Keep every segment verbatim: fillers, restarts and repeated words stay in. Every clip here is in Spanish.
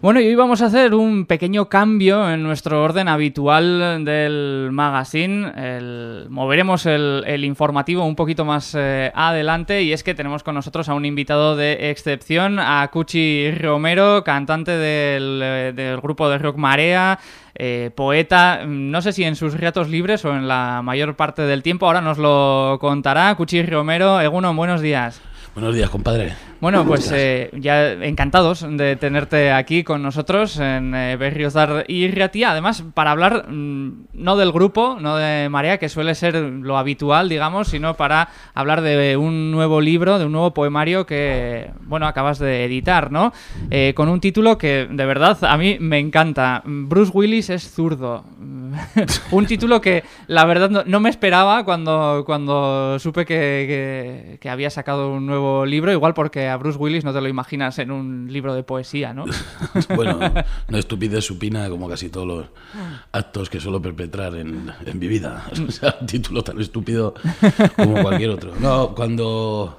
Bueno, y hoy vamos a hacer un pequeño cambio en nuestro orden habitual del magazine. El, moveremos el, el informativo un poquito más eh, adelante, y es que tenemos con nosotros a un invitado de excepción, a Cuchi Romero, cantante del, del grupo de rock Marea, eh, poeta, no sé si en sus ratos libres o en la mayor parte del tiempo, ahora nos lo contará. Cuchi Romero, Egunon, buenos días. Buenos días, compadre. Bueno, pues eh, ya encantados de tenerte aquí con nosotros en eh, Berriozar y Ratia. Además, para hablar mmm, no del grupo, no de Marea, que suele ser lo habitual, digamos, sino para hablar de un nuevo libro, de un nuevo poemario que, bueno, acabas de editar, ¿no? Eh, con un título que, de verdad, a mí me encanta. Bruce Willis es zurdo. Un título que, la verdad, no, no me esperaba cuando, cuando supe que, que, que había sacado un nuevo libro, igual porque a Bruce Willis no te lo imaginas en un libro de poesía, ¿no? Bueno, una estupidez supina como casi todos los actos que suelo perpetrar en, en mi vida. O sea, un título tan estúpido como cualquier otro. No, cuando,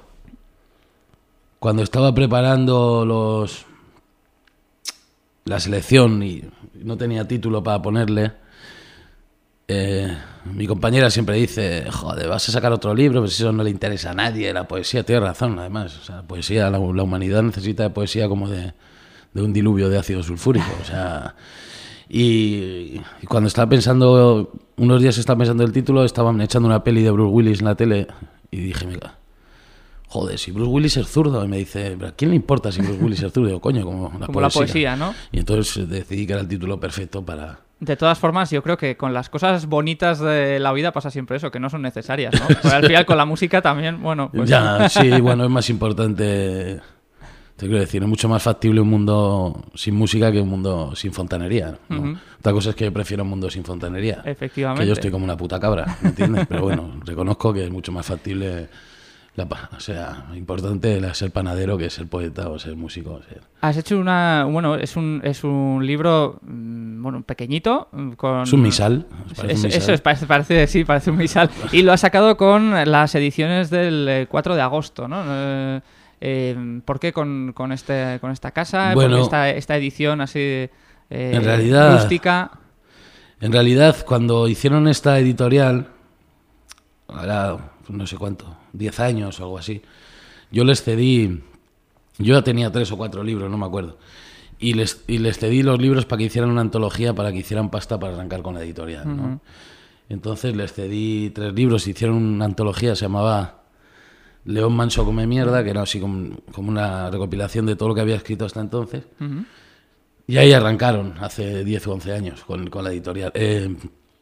cuando estaba preparando los la selección y no tenía título para ponerle, eh, mi compañera siempre dice, joder, vas a sacar otro libro, pero si eso no le interesa a nadie, la poesía, tiene razón, además, o sea, la poesía, la, la humanidad necesita de poesía como de, de un diluvio de ácido sulfúrico, o sea, y, y cuando estaba pensando, unos días estaba pensando el título, estaban echando una peli de Bruce Willis en la tele, y dije, mira, joder, si Bruce Willis es zurdo, y me dice, ¿a quién le importa si Bruce Willis es zurdo? Coño, como la como poesía. la poesía, ¿no? Y entonces decidí que era el título perfecto para... De todas formas, yo creo que con las cosas bonitas de la vida pasa siempre eso, que no son necesarias, ¿no? Pero al final con la música también, bueno... Pues... Ya, sí, bueno, es más importante... Te quiero decir, es mucho más factible un mundo sin música que un mundo sin fontanería, ¿no? Uh-huh. Otra cosa es que yo prefiero un mundo sin fontanería. Efectivamente. Que yo estoy como una puta cabra, ¿me entiendes? Pero bueno, reconozco que es mucho más factible... La, o sea, importante es ser panadero que ser poeta o ser músico. O ser... Has hecho una... Bueno, es un, es un libro, bueno, pequeñito. Con... Es un misal. Es, un misal. Eso es, parece, parece, sí, parece un misal. Y lo has sacado con las ediciones del cuatro de agosto, ¿no? Eh, eh, ¿Por qué con, con, este, con esta casa? Bueno, ¿Por qué esta, esta edición así eh, en realidad, rústica? En realidad, cuando hicieron esta editorial, ahora no sé cuánto, diez años o algo así, yo les cedí, yo ya tenía tres o cuatro libros, no me acuerdo, y les, y les cedí los libros para que hicieran una antología, para que hicieran pasta para arrancar con la editorial, ¿no? Uh-huh. Entonces les cedí tres libros, hicieron una antología, se llamaba León Manso Come Mierda, que era así como, como una recopilación de todo lo que había escrito hasta entonces, uh-huh. Y ahí arrancaron, hace diez o once años, con, con la editorial. Eh,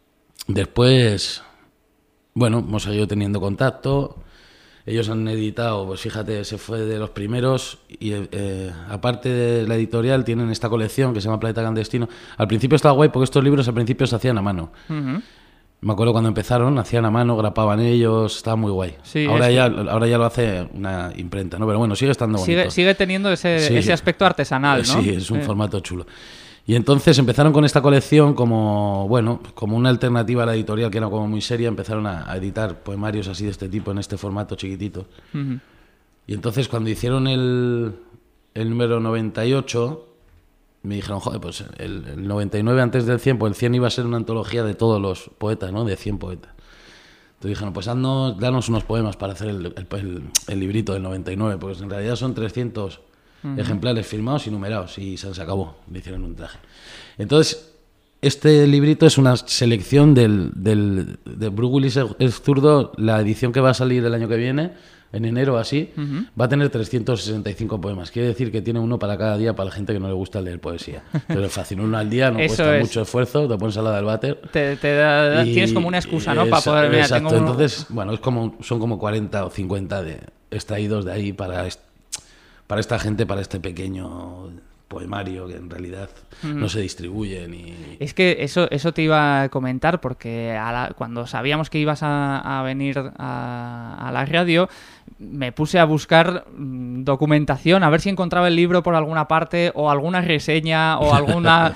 después... Bueno, hemos seguido teniendo contacto. Ellos han editado, pues fíjate, se fue de los primeros. Y eh, aparte de la editorial, tienen esta colección que se llama Planeta Clandestino. Al principio estaba guay porque estos libros al principio se hacían a mano. Uh-huh. Me acuerdo cuando empezaron, hacían a mano, grapaban ellos, estaba muy guay. Sí, ahora, ya, ahora ya lo hace una imprenta, ¿no? Pero bueno, sigue estando bonito. Sigue, sigue teniendo ese, sí, ese aspecto artesanal, ¿no? Sí, es un eh. formato chulo. Y entonces empezaron con esta colección como, bueno, como una alternativa a la editorial que era como muy seria. Empezaron a, a editar poemarios así de este tipo en este formato chiquitito. Uh-huh. Y entonces cuando hicieron el, el número noventa y ocho, me dijeron, joder, pues el, el noventa y nueve antes del cien, pues el cien iba a ser una antología de todos los poetas, ¿no? De cien poetas. Entonces dijeron, pues haznos, danos unos poemas para hacer el, el, el, el librito del noventa y nueve, porque en realidad son trescientos... Uh-huh. Ejemplares firmados y numerados, y se les acabó, le hicieron un traje. Entonces, este librito es una selección del, del de Bruce Willis es zurdo. La edición que va a salir el año que viene, en enero así, uh-huh. va a tener trescientos sesenta y cinco poemas. Quiere decir que tiene uno para cada día para la gente que no le gusta leer poesía. Pero es fácil, uno al día, no cuesta es. mucho esfuerzo, te pones al lado del váter. Te, te da, y, tienes como una excusa, ¿no? Es, para poder... Mira, exacto, tengo entonces, uno... bueno, es como, son como cuarenta o cincuenta de, extraídos de ahí para... para esta gente, para este pequeño poemario que en realidad uh-huh. no se distribuye ni... Es que eso, eso te iba a comentar, porque a la, cuando sabíamos que ibas a, a venir a, a la radio, me puse a buscar documentación, a ver si encontraba el libro por alguna parte, o alguna reseña, o alguna...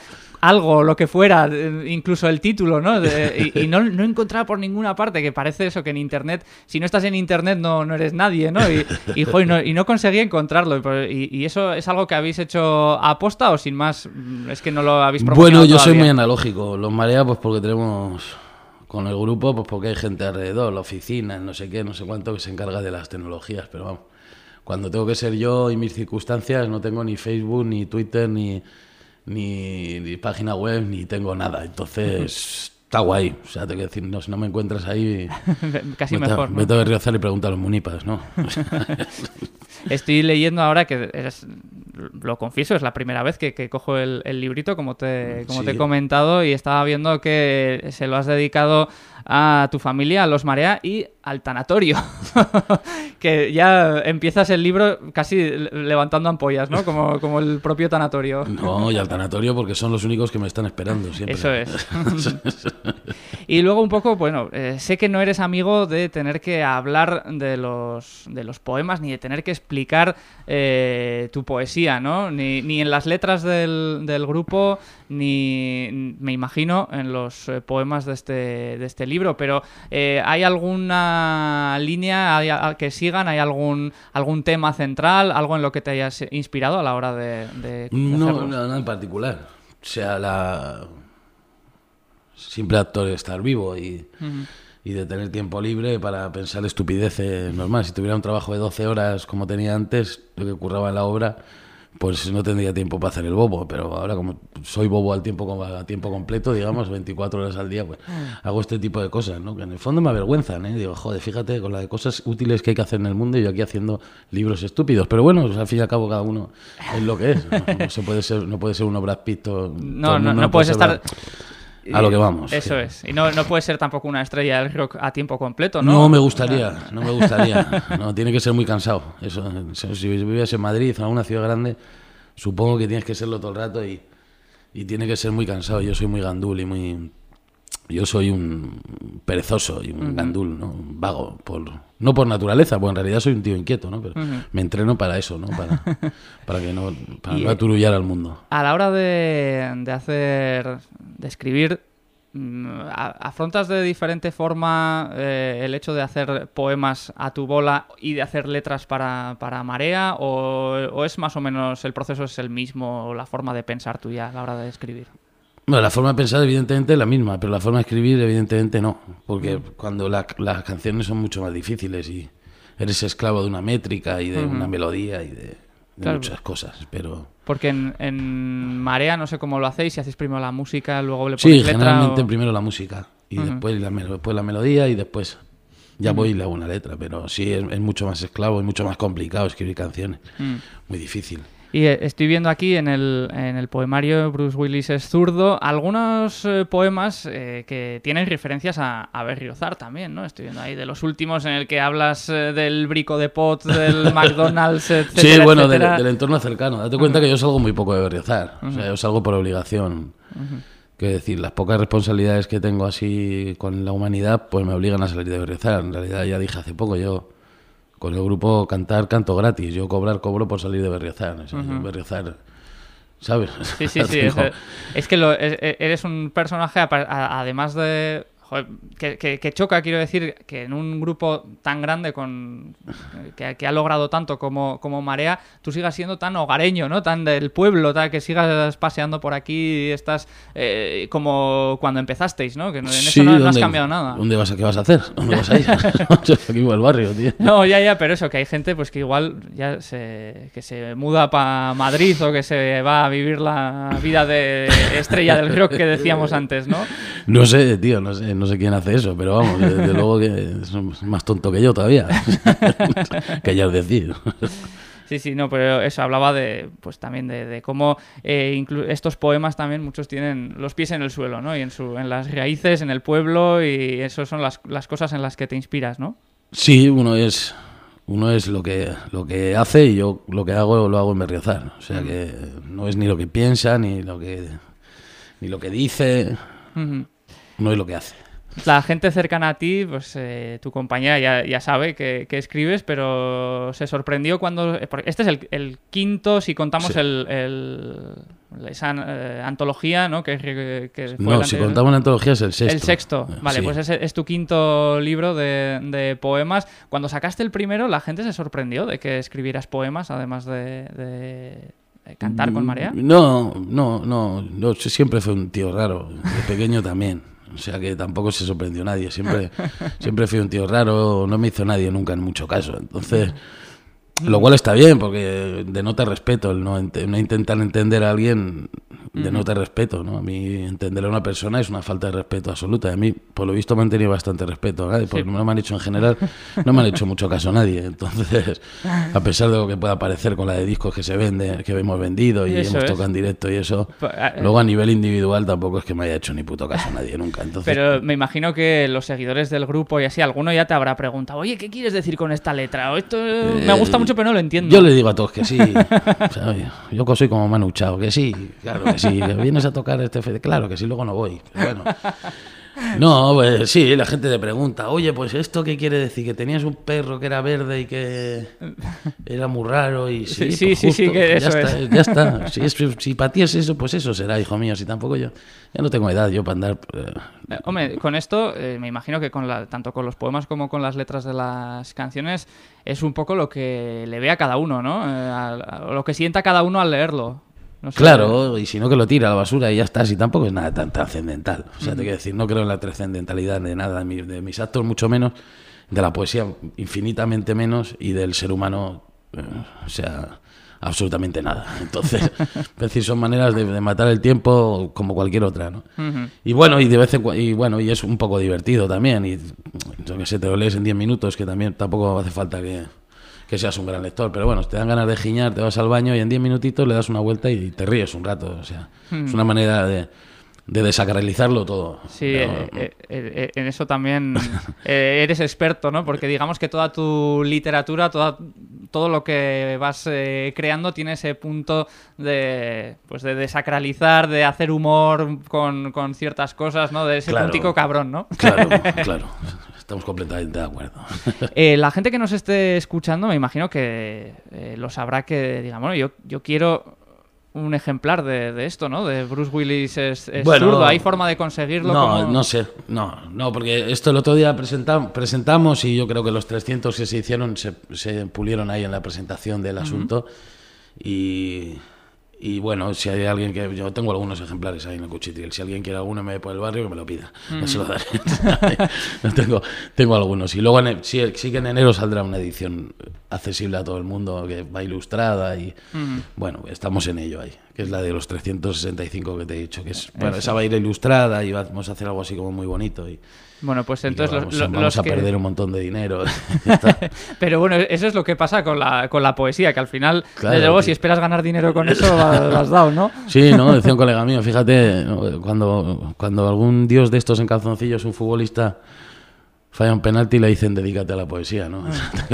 algo, lo que fuera, incluso el título, ¿no? De, y y no, no encontraba por ninguna parte, que parece eso, que en Internet, si no estás en Internet no, no eres nadie, ¿no? Y, y, joder, no, y no conseguía encontrarlo. Y, y eso es algo que habéis hecho a posta o sin más, es que no lo habéis promocionado Bueno, yo todavía. soy muy analógico. Los Marea, pues porque tenemos... Con el grupo, pues porque hay gente alrededor, la oficina, no sé qué, no sé cuánto, que se encarga de las tecnologías, pero vamos, cuando tengo que ser yo y mis circunstancias, no tengo ni Facebook, ni Twitter, ni, ni, ni página web, ni tengo nada. Entonces, está guay. O sea, te quiero decir, no, si no me encuentras ahí... Casi vete, mejor, ¿no? Vete a Berriozar y pregunta a los munipas, ¿no? Estoy leyendo ahora que, es, lo confieso, es la primera vez que, que cojo el, el librito, como te, como Sí. te he comentado, y estaba viendo que se lo has dedicado a tu familia, a los Marea y al tanatorio. Que ya empiezas el libro casi levantando ampollas, ¿no? Como, como el propio tanatorio. No, y al tanatorio porque son los únicos que me están esperando siempre. Eso es. Y luego un poco, bueno, eh, sé que no eres amigo de tener que hablar de los, de los poemas ni de tener que explicar eh, tu poesía, ¿no? Ni, ni en las letras del, del grupo, ni, me imagino, en los eh, poemas de este, de este libro. Pero eh, ¿hay alguna línea hay, a, que sigan? ¿Hay algún, algún tema central? ¿Algo en lo que te hayas inspirado a la hora de, de, de No, hacerlos? no, nada en particular. O sea, la... Simple acto de estar vivo y, uh-huh. y de tener tiempo libre para pensar estupideces normal. Si tuviera un trabajo de doce horas como tenía antes, lo que curraba en la obra, pues no tendría tiempo para hacer el bobo. Pero ahora, como soy bobo al tiempo, a tiempo completo, digamos, veinticuatro horas al día, pues hago este tipo de cosas, ¿no? Que en el fondo me avergüenzan, ¿eh? Digo, joder, fíjate con las de cosas útiles que hay que hacer en el mundo y yo aquí haciendo libros estúpidos. Pero bueno, pues, al fin y al cabo cada uno es lo que es. No, no se puede ser, no puede ser uno Brad Pitt. Todo, no, todo no, no, no puedes puede estar... A lo que vamos. Eso sí. es. Y no, no puede ser tampoco una estrella del rock a tiempo completo, ¿no? No me gustaría, no me gustaría. No, tiene que ser muy cansado. Eso, si vives en Madrid o en alguna ciudad grande, supongo que tienes que serlo todo el rato y, y tiene que ser muy cansado. Yo soy muy gandul y muy... Yo soy un perezoso y un uh-huh. gandul, ¿no? Un vago, por, no por naturaleza, porque en realidad soy un tío inquieto, ¿no? Pero uh-huh. me entreno para eso, ¿no? Para, para que no, para no aturullar al mundo. A la hora de, de hacer, de escribir, ¿afrontas de diferente forma eh, el hecho de hacer poemas a tu bola y de hacer letras para, para Marea? O, ¿O es más o menos el proceso es el mismo, la forma de pensar tuya a la hora de escribir? Bueno, la forma de pensar evidentemente es la misma, pero la forma de escribir evidentemente no, porque cuando la, las canciones son mucho más difíciles y eres esclavo de una métrica y de uh-huh. una melodía y de, de claro. muchas cosas, pero... Porque en, en Marea no sé cómo lo hacéis, si hacéis primero la música, luego le ponéis sí, letra... Sí, generalmente o... primero la música y uh-huh. después, la, después la melodía y después ya uh-huh. voy y le hago una letra, pero sí, es, es mucho más esclavo, es mucho más complicado escribir canciones, uh-huh. muy difícil. Y estoy viendo aquí en el, en el poemario Bruce Willis es zurdo algunos eh, poemas eh, que tienen referencias a, a Berriozar también, ¿no? Estoy viendo ahí de los últimos en el que hablas eh, del brico de pot, del McDonald's, etcétera. Sí, bueno, etcétera. Del, del entorno cercano. Date cuenta uh-huh. que yo salgo muy poco de Berriozar. Uh-huh. O sea, yo salgo por obligación. Uh-huh. Quiero decir, las pocas responsabilidades que tengo así con la humanidad, pues me obligan a salir de Berriozar. En realidad, ya dije hace poco, yo... Con el grupo cantar, canto gratis. Yo cobrar, cobro por salir de Berriozar. O sea, uh-huh. Berriozar, ¿sabes? Sí, sí, sí. Es, es que lo, es, eres un personaje, además de... Joder, que, que, que choca, quiero decir, que en un grupo tan grande con que, que ha logrado tanto como, como Marea, tú sigas siendo tan hogareño, ¿no? Tan del pueblo, tal, que sigas paseando por aquí y estás eh, como cuando empezasteis, ¿no? Que en sí, eso no, no has ¿dónde, cambiado nada. ¿Dónde vas a, qué vas a hacer? ¿Dónde vas a ir? Aquí por el barrio, tío. No, ya, ya, pero eso, que hay gente pues que igual ya se, que se muda para Madrid o que se va a vivir la vida de estrella del rock que decíamos antes, ¿no? No sé, tío, no sé. No sé quién hace eso, pero vamos, desde luego que es más tonto que yo todavía. Que ya es decir. Sí, sí, no, pero eso hablaba de, pues también de, de cómo eh, inclu- estos poemas también muchos tienen los pies en el suelo, ¿no? Y en su, en las raíces, en el pueblo, y eso son las, las cosas en las que te inspiras, ¿no? Sí, uno es uno es lo que lo que hace y yo lo que hago lo hago en Berriozar. O sea que no es ni lo que piensa ni lo que ni lo que dice, uh-huh. no es lo que hace. La gente cercana a ti, pues eh, tu compañera ya, ya sabe que, que escribes, pero se sorprendió cuando... Este es el, el quinto, si contamos sí. el, el, esa eh, antología, ¿no? Que, que, que fue no, si contamos una antología es el sexto. El sexto, vale, sí. Pues ese es tu quinto libro de, de poemas. Cuando sacaste el primero, la gente se sorprendió de que escribieras poemas, además de, de, de cantar con Marea. No, no, no, no, siempre fue un tío raro, de pequeño también. O sea que tampoco se sorprendió nadie. Siempre, siempre fui un tío raro, no me hizo nadie nunca en mucho caso. Entonces... Lo cual está bien, porque denota respeto, el no, no intentar entender a alguien denota uh-huh. respeto, ¿no? A mí entender a una persona es una falta de respeto absoluta. A mí, por lo visto, me han tenido bastante respeto a nadie, porque sí. no me han hecho en general, no me han hecho mucho caso a nadie. Entonces, a pesar de lo que pueda parecer con la de discos que se vende, que hemos vendido y hemos es. tocado en directo y eso, pues, eh, luego a nivel individual tampoco es que me haya hecho ni puto caso a nadie nunca. Entonces, pero me imagino que los seguidores del grupo y así, alguno ya te habrá preguntado, oye, ¿qué quieres decir con esta letra? O esto eh, me gusta mucho, pero no lo entiendo. Yo le digo a todos que sí. O sea, yo soy como Manu Chao, que sí, claro que sí. Que vienes a tocar este fe, claro que sí, luego no voy. Pero bueno. No, pues sí, la gente te pregunta, oye, pues ¿esto qué quiere decir? Que tenías un perro que era verde y que era muy raro y sí, sí, pues sí, justo, sí, que ya eso está, es. ya está. Si, es, si para ti es eso, pues eso será, hijo mío. Si tampoco yo, ya no tengo edad yo para andar... Eh, Eh, hombre, con esto eh, me imagino que con la, tanto con los poemas como con las letras de las canciones es un poco lo que le ve a cada uno, ¿no? Eh, a, a, lo que sienta cada uno al leerlo. No sé. Claro, y si no que lo tira a la basura y ya está, si tampoco es nada tan trascendental. O sea, mm. te quiero decir, no creo en la trascendentalidad de nada, de, mi, de mis actos mucho menos, de la poesía infinitamente menos y del ser humano, eh, o sea... absolutamente nada. Entonces, es decir, son maneras de, de matar el tiempo como cualquier otra, ¿no? Uh-huh. Y bueno, y de vez en cu- y bueno, y es un poco divertido también, y yo que sé, te lo lees en diez minutos, que también tampoco hace falta que, que seas un gran lector, pero bueno, te dan ganas de giñar, te vas al baño y en diez minutitos le das una vuelta y te ríes un rato, o sea, uh-huh. es una manera de de desacralizarlo todo. Sí, pero, eh, eh, eh, en eso también eh, eres experto, ¿no? Porque digamos que toda tu literatura, toda, todo lo que vas eh, creando tiene ese punto de, pues de desacralizar, de hacer humor con, con ciertas cosas, ¿no? De ese claro, puntico cabrón, ¿no? Claro, claro. Estamos completamente de acuerdo. Eh, la gente que nos esté escuchando, me imagino que eh, lo sabrá que, digamos, bueno, yo, yo quiero... un ejemplar de, de esto, ¿no? De Bruce Willis es, es bueno, zurdo. ¿Hay forma de conseguirlo? No, como... no sé. No, no, porque esto el otro día presentamos, presentamos y yo creo que los trescientos que se hicieron se, se pulieron ahí en la presentación del asunto. Uh-huh. Y... Y bueno, si hay alguien que... Yo tengo algunos ejemplares ahí en el Cuchitril. Si alguien quiere alguno me ve por el barrio, que me lo pida. Mm. Ya se lo daré. no tengo, tengo algunos. Y luego en, sí, sí que en enero saldrá una edición accesible a todo el mundo, que va ilustrada y... Mm. Bueno, estamos en ello ahí. Que es la de los trescientos sesenta y cinco que te he dicho. Que es, bueno, esa va a ir ilustrada y vamos a hacer algo así como muy bonito y... Bueno, pues entonces vamos, los, los, vamos los a que... perder un montón de dinero. Pero bueno, eso es lo que pasa con la, con la poesía, que al final, claro, desde luego, que... si esperas ganar dinero con eso, lo has dado, ¿no? Sí, no, decía un colega mío, fíjate, cuando, cuando algún dios de estos en calzoncillos, un futbolista, falla un penalti y le dicen dedícate a la poesía, ¿no?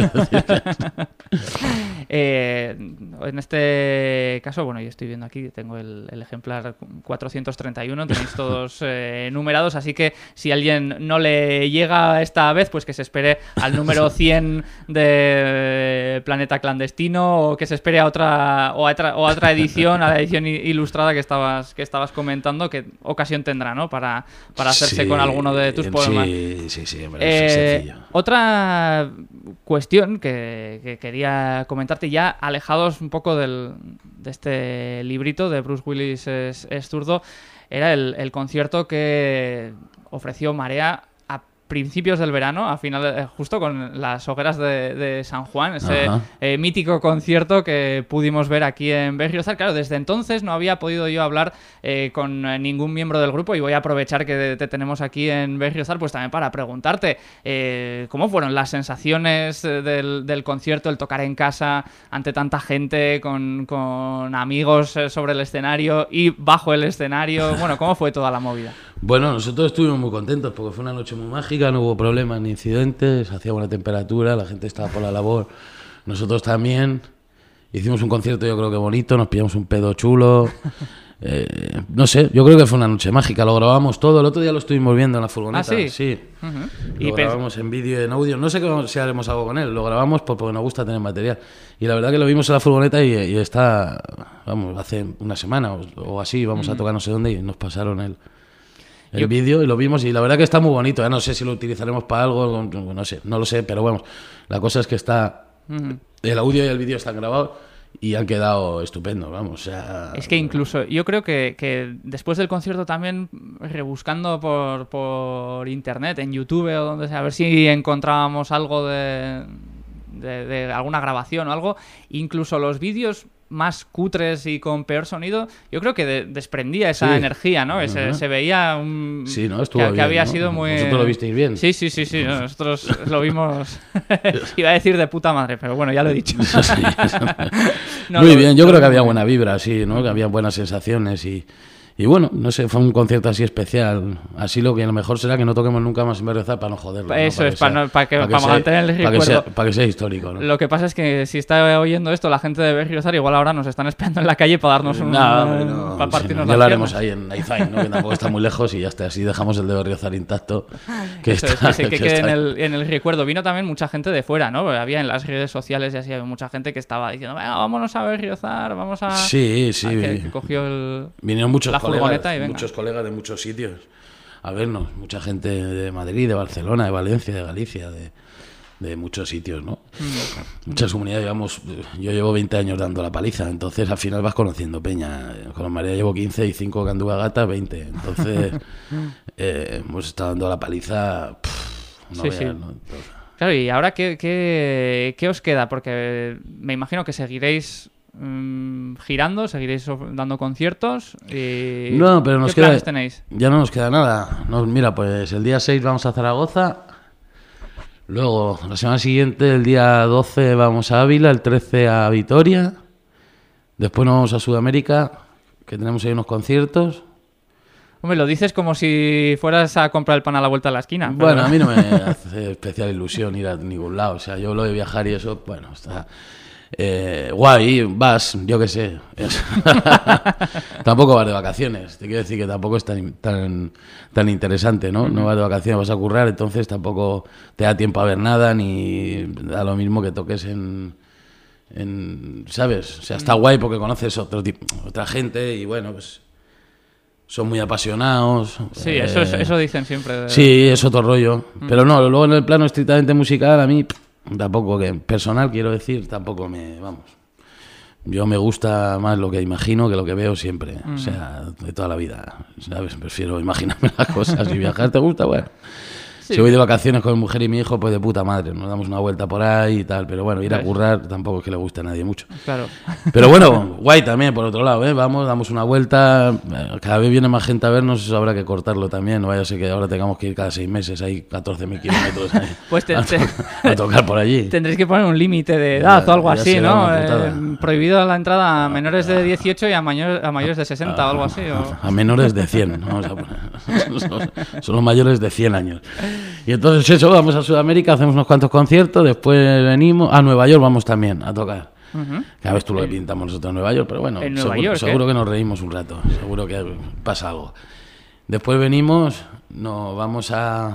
eh, en este caso, bueno, yo estoy viendo aquí, tengo el, el ejemplar cuatrocientos treinta y uno, tenéis todos eh, numerados, así que si alguien no le llega esta vez, pues que se espere al número cien de Planeta Clandestino, o que se espere a otra o a otra, o a otra edición, a la edición ilustrada que estabas que estabas comentando, que ocasión tendrá, ¿no? Para, para hacerse sí, con alguno de tus poemas. Sí, sí, sí, hombre, eh, otra cuestión que, que quería comentarte, ya alejados un poco del, de este librito de Bruce Willis es, es zurdo, era el, el concierto que ofreció Marea a principios del verano, a final de, justo con las hogueras de, de San Juan, ese eh, mítico concierto que pudimos ver aquí en Berriozar. Claro, desde entonces no había podido yo hablar eh, con ningún miembro del grupo y voy a aprovechar que te tenemos aquí en Berriozar pues también para preguntarte eh, cómo fueron las sensaciones del, del concierto, el tocar en casa ante tanta gente, con, con amigos sobre el escenario y bajo el escenario. Bueno, ¿cómo fue toda la movida? Bueno, nosotros estuvimos muy contentos porque fue una noche muy mágica, no hubo problemas ni incidentes, hacía buena temperatura, la gente estaba por la labor, nosotros también. Hicimos un concierto yo creo que bonito, nos pillamos un pedo chulo, Eh, no sé, yo creo que fue una noche mágica. Lo grabamos todo. El otro día lo estuvimos viendo en la furgoneta. ¿Ah, sí? Sí. Uh-huh. Lo y grabamos en vídeo y en audio. No sé cómo, si haremos algo con él. Lo grabamos porque nos gusta tener material. Y la verdad que lo vimos en la furgoneta y, y está, vamos, hace una semana o, o así, vamos uh-huh. a tocar no sé dónde y nos pasaron el, el yo... vídeo y lo vimos y la verdad que está muy bonito. Ya no sé si lo utilizaremos para algo, no sé, no lo sé, pero vamos, la cosa es que está, uh-huh. el audio y el vídeo están grabados. Y han quedado estupendo, vamos. O sea... Es que incluso yo creo que, que después del concierto también rebuscando por, por internet, en YouTube o donde sea, a ver si encontrábamos algo de, de, de alguna grabación o algo, incluso los vídeos más cutres y con peor sonido, yo creo que de, desprendía esa sí. energía, ¿no? Ese, uh-huh. Se veía un... Sí, ¿no? Estuvo que, bien, que había ¿no? sido muy... ¿Vosotros lo visteis bien? Sí, sí, sí, sí. Nosotros lo vimos... Iba a decir de puta madre, pero bueno, ya lo he dicho. Sí, no, muy lo, bien, yo lo, creo que había buena vibra, sí, ¿no? Que había buenas sensaciones y... Y bueno, no sé, fue un concierto así especial. Así lo que a lo mejor será que no toquemos nunca más en Berriozar para no joderlo. Eso ¿no? es, para, sea, no, para, que, para, que para sea, mantener el recuerdo. Para que, sea, para que sea histórico, ¿no? Lo que pasa es que si está oyendo esto la gente de Berriozar, igual ahora nos están esperando en la calle para darnos un... No, hombre, no, para partirnos sí, las ya lo haremos piernas. ahí en Aizain, ¿no? Que tampoco está muy lejos y ya está. Así dejamos el de Berriozar intacto. Que Eso está, es, que, sí, que, que quede está... en, el, en el recuerdo. Vino también mucha gente de fuera, ¿no? Había en las redes sociales y así había mucha gente que estaba diciendo, venga, vámonos a Berriozar, vamos a... Sí, sí. A que, que cogió el, vinieron muchos la colegas, y venga. muchos colegas de muchos sitios a vernos, mucha gente de Madrid, de Barcelona, de Valencia, de Galicia, de, de muchos sitios, ¿no? Mm. Muchas comunidades, digamos, yo llevo veinte años dando la paliza, entonces al final vas conociendo peña. Con María llevo quince y cinco que anduve a gata, veinte, entonces eh, hemos estado dando la paliza, pff, no sí, veas, sí. ¿no? Claro, y ahora ¿qué, qué, qué os queda? Porque me imagino que seguiréis girando, seguiréis dando conciertos y... No, pero nos ¿qué queda, planes tenéis? Ya no nos queda nada. No, mira, pues el día seis vamos a Zaragoza, luego la semana siguiente, el día doce vamos a Ávila, el trece a Vitoria, después nos vamos a Sudamérica, que tenemos ahí unos conciertos. Hombre, lo dices como si fueras a comprar el pan a la vuelta de la esquina. Pero... Bueno, a mí no me hace especial ilusión ir a ningún lado, o sea, yo lo de viajar y eso, bueno, está... Eh, guay, vas, yo qué sé. Tampoco vas de vacaciones. Te quiero decir que tampoco es tan, tan, tan interesante, ¿no? No vas de vacaciones, vas a currar, entonces tampoco te da tiempo a ver nada, ni da lo mismo que toques en, en ¿sabes? O sea, está guay porque conoces otro tipo, otra gente y bueno, pues son muy apasionados. Sí, eh, eso, es, eso dicen siempre. De... Sí, es otro rollo. Mm. Pero no, luego en el plano estrictamente musical, a mí... Tampoco, que personal quiero decir, tampoco me, vamos, yo me gusta más lo que imagino que lo que veo siempre, mm. o sea, de toda la vida, ¿sabes? Prefiero imaginarme las cosas y viajar, ¿te gusta? Bueno, sí. Si voy de vacaciones con mi mujer y mi hijo, pues de puta madre, nos damos una vuelta por ahí y tal, pero bueno, ir a currar tampoco es que le guste a nadie mucho. Claro. Pero bueno, guay también, por otro lado, ¿eh? Vamos, damos una vuelta, cada vez viene más gente a vernos, eso habrá que cortarlo también, no vaya a ser que ahora tengamos que ir cada seis meses, hay catorce mil kilómetros ahí, pues te, a, te, a tocar por allí. Tendréis que poner un límite de edad ya, o algo así, ¿no? Eh, prohibido la entrada a menores de dieciocho y a, mayor, a mayores de sesenta a, o algo así. O... A menores de cien, vamos a poner. Son, son los mayores de cien años. Y entonces eso, vamos a Sudamérica, hacemos unos cuantos conciertos, después venimos a Nueva York, vamos también a tocar. Uh-huh. Cada vez tú lo que pintamos nosotros en Nueva York, pero bueno, seguro, York, seguro que nos reímos un rato, seguro que pasa algo. Después venimos, nos vamos a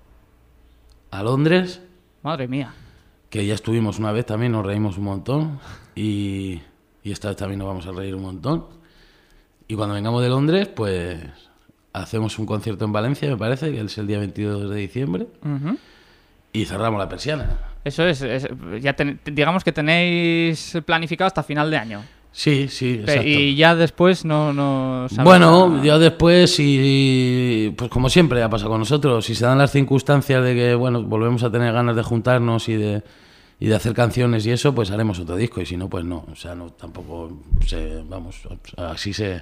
a Londres. Madre mía. Que ya estuvimos una vez también, nos reímos un montón y, y esta vez también nos vamos a reír un montón. Y cuando vengamos de Londres, pues hacemos un concierto en Valencia, me parece, que es el día veintidós de diciembre, uh-huh. y cerramos la persiana. Eso es, es ya ten, digamos que tenéis planificado hasta final de año. Sí, sí, exacto. Y ya después no... no bueno, nada. Ya después, y pues como siempre ha pasado con nosotros, si se dan las circunstancias de que, bueno, volvemos a tener ganas de juntarnos y de, y de hacer canciones y eso, pues haremos otro disco, y si no, pues no. O sea, no tampoco se, vamos, así se...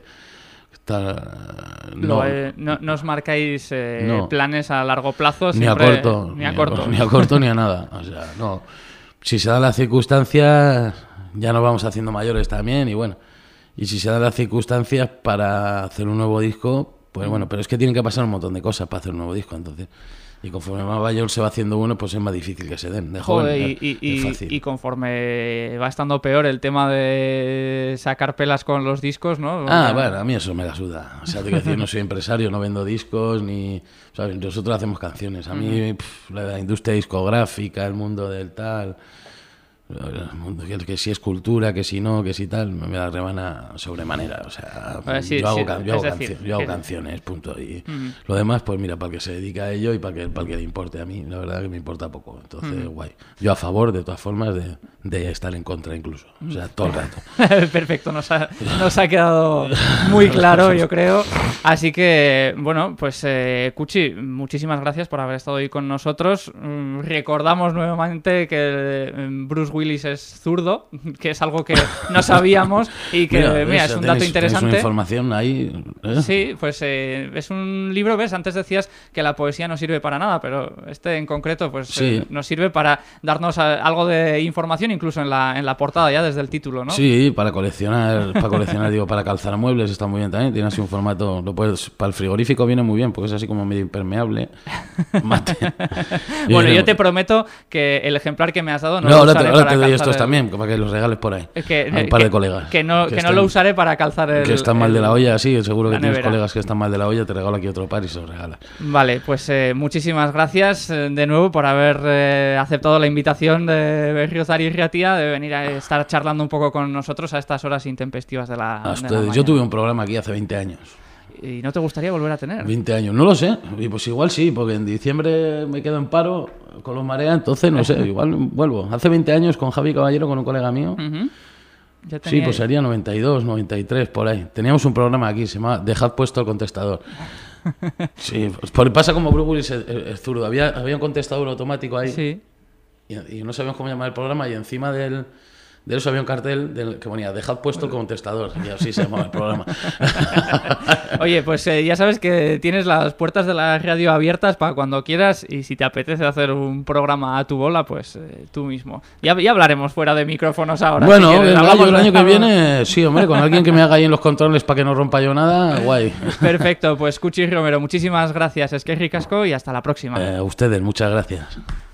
Está, no, Lo, eh, no, no os marcáis eh, no, planes a largo plazo, ni a corto, ni a corto, ni a corto ni a nada. O sea, no. Si se dan las circunstancias, ya nos vamos haciendo mayores también, y bueno, y si se dan las circunstancias para hacer un nuevo disco, pues bueno, pero es que tienen que pasar un montón de cosas para hacer un nuevo disco, entonces Y conforme más mayor se va haciendo uno, pues es más difícil que se den. De Joder, joven, y, y, es y, fácil. y conforme va estando peor el tema de sacar pelas con los discos, ¿no? Ah, Ya... bueno, a mí eso me la suda. O sea, te quiero decir, no soy empresario, no vendo discos, ni... ¿sabes? Nosotros hacemos canciones. A mí, pff, la industria discográfica, el mundo del tal... El mundo, que, que si es cultura, que si no, que si tal, me la rebana sobremanera. O sea, ver, sí, yo hago, sí, can- yo hago, es cancio- decir, yo hago que- canciones, punto. Y Ujú. lo demás, pues mira, para el que se dedica a ello y para que, para el que le importe. A mí, la verdad que me importa poco. Entonces, guay. Yo a favor, de todas formas, de, de estar en contra incluso. O sea, todo el rato. Perfecto, nos ha, nos ha quedado muy claro, yo creo. Así que, bueno, pues eh, Cuchi, muchísimas gracias por haber estado hoy con nosotros. Mm, Recordamos nuevamente que eh, Bruce Willis es zurdo, que es algo que no sabíamos y que, mira, ves, es un tenéis- dato tenéis interesante. una información ahí. ¿eh? Sí, pues eh, es un libro, ¿ves? Antes decías que la poesía no sirve para nada, pero este en concreto pues Sí. eh, nos sirve para darnos a- algo de información, incluso en la, en la portada ya desde el título, ¿no? Sí, para coleccionar, para coleccionar, digo, para calzar muebles está muy bien también. Tiene así un formato, lo puedes, para el frigorífico viene muy bien, porque es así como medio impermeable. Mate. Y Bueno, viene- yo te prometo que el ejemplar que me has dado no, No, lo ahora usaré te, ahora para te doy calzar estos el- también, para que los regales por ahí. Que, a un par que- de colegas. Que no, que no están- lo usaré para calzar el... Que están mal de la el- olla, sí, seguro que la tienes nevera. colegas que están mal de la olla, te regalo aquí otro par y se los regalas. Vale, pues eh, muchísimas gracias eh, de nuevo por haber eh, aceptado la invitación de Berriozar y Riatía de venir a estar charlando un poco con nosotros a estas horas intempestivas de la, de la Hasta- yo mañana. tuve un programa aquí hace veinte años. ¿Y no te gustaría volver a tener? veinte años, no lo sé. Y pues igual sí, porque en diciembre me quedo en paro con los Marea, entonces no sé, igual vuelvo. Hace veinte años con Javi Caballero, con un colega mío. Ujú. Ya Sí, tenía- pues sería noventa y dos, noventa y tres, por ahí. Teníamos un programa aquí, se llama Dejad puesto el contestador. Sí, pues por- pasa como Bruce Willis es, es- es zurdo. Había, había un contestador automático ahí Sí. y, y no sabíamos cómo llamar el programa y encima del, de eso había un cartel del, que ponía Dejad puesto el contestador y así se llamaba el programa. Oye, pues eh, ya sabes que tienes las puertas de la radio abiertas para cuando quieras y si te apetece hacer un programa a tu bola, pues eh, tú mismo. Ya, ya hablaremos fuera de micrófonos ahora. Bueno, si quieres. venga, Hablamos yo el año que hablamos- viene, sí, hombre, con alguien que me haga ahí en los controles para que no rompa yo nada, guay. Perfecto, pues Cuchi Romero, muchísimas gracias. Es que es ricasco y hasta la próxima. Eh, a ustedes, muchas gracias.